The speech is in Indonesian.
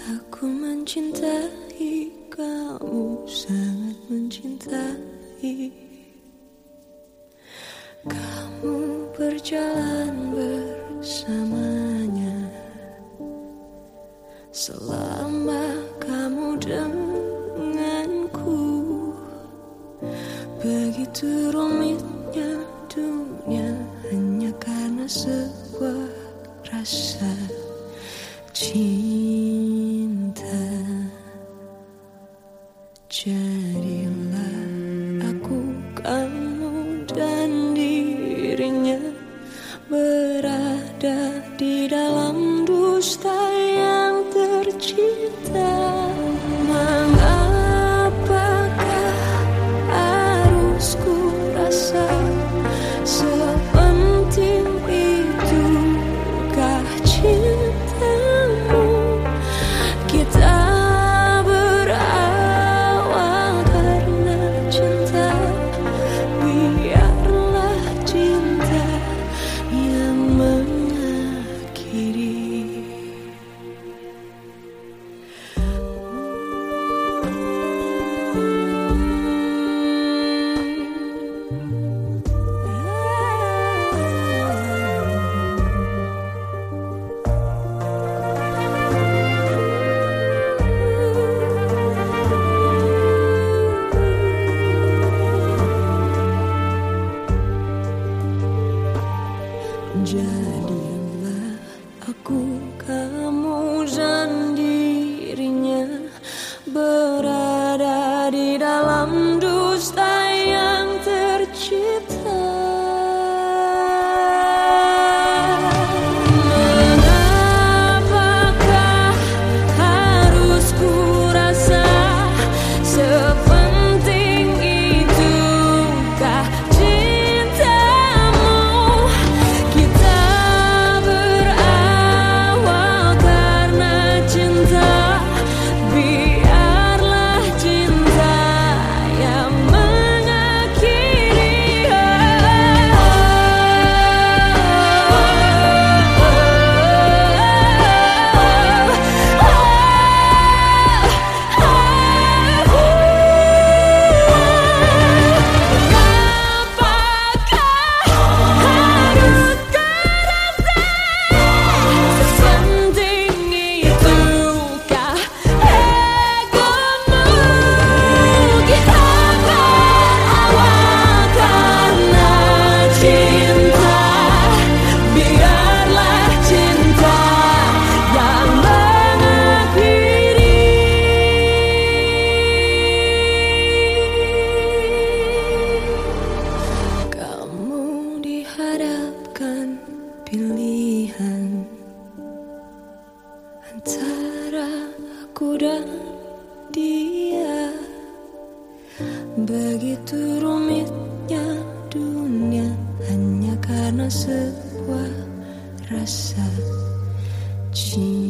Aku mencintai kamu, sangat mencintai. Kamu berjalan bersamanya selama kamu denganku. Begitu rumitnya dunia hanya karena sebuah rasa cinta. Jadilah aku, kamu, dan dirinya berada di dalam dusta yang tercipta. Mengapakah harus ku rasa sepenting itukah cintamu? Kita berawal karena cinta, biarlah cinta yang mengakhiri. Jadilah aku, kamu, dan dirinya berada di dalam dusta yang tercipta. Mengapakah harus ku rasa sepenting itukah cintamu? Kita berawal karena cinta, biarlah cinta yang mengakhiri. Kamu dihadapkan pilihan antara aku dan dia. Begitu rumitnya dunia hanya karena sebuah rasa cinta.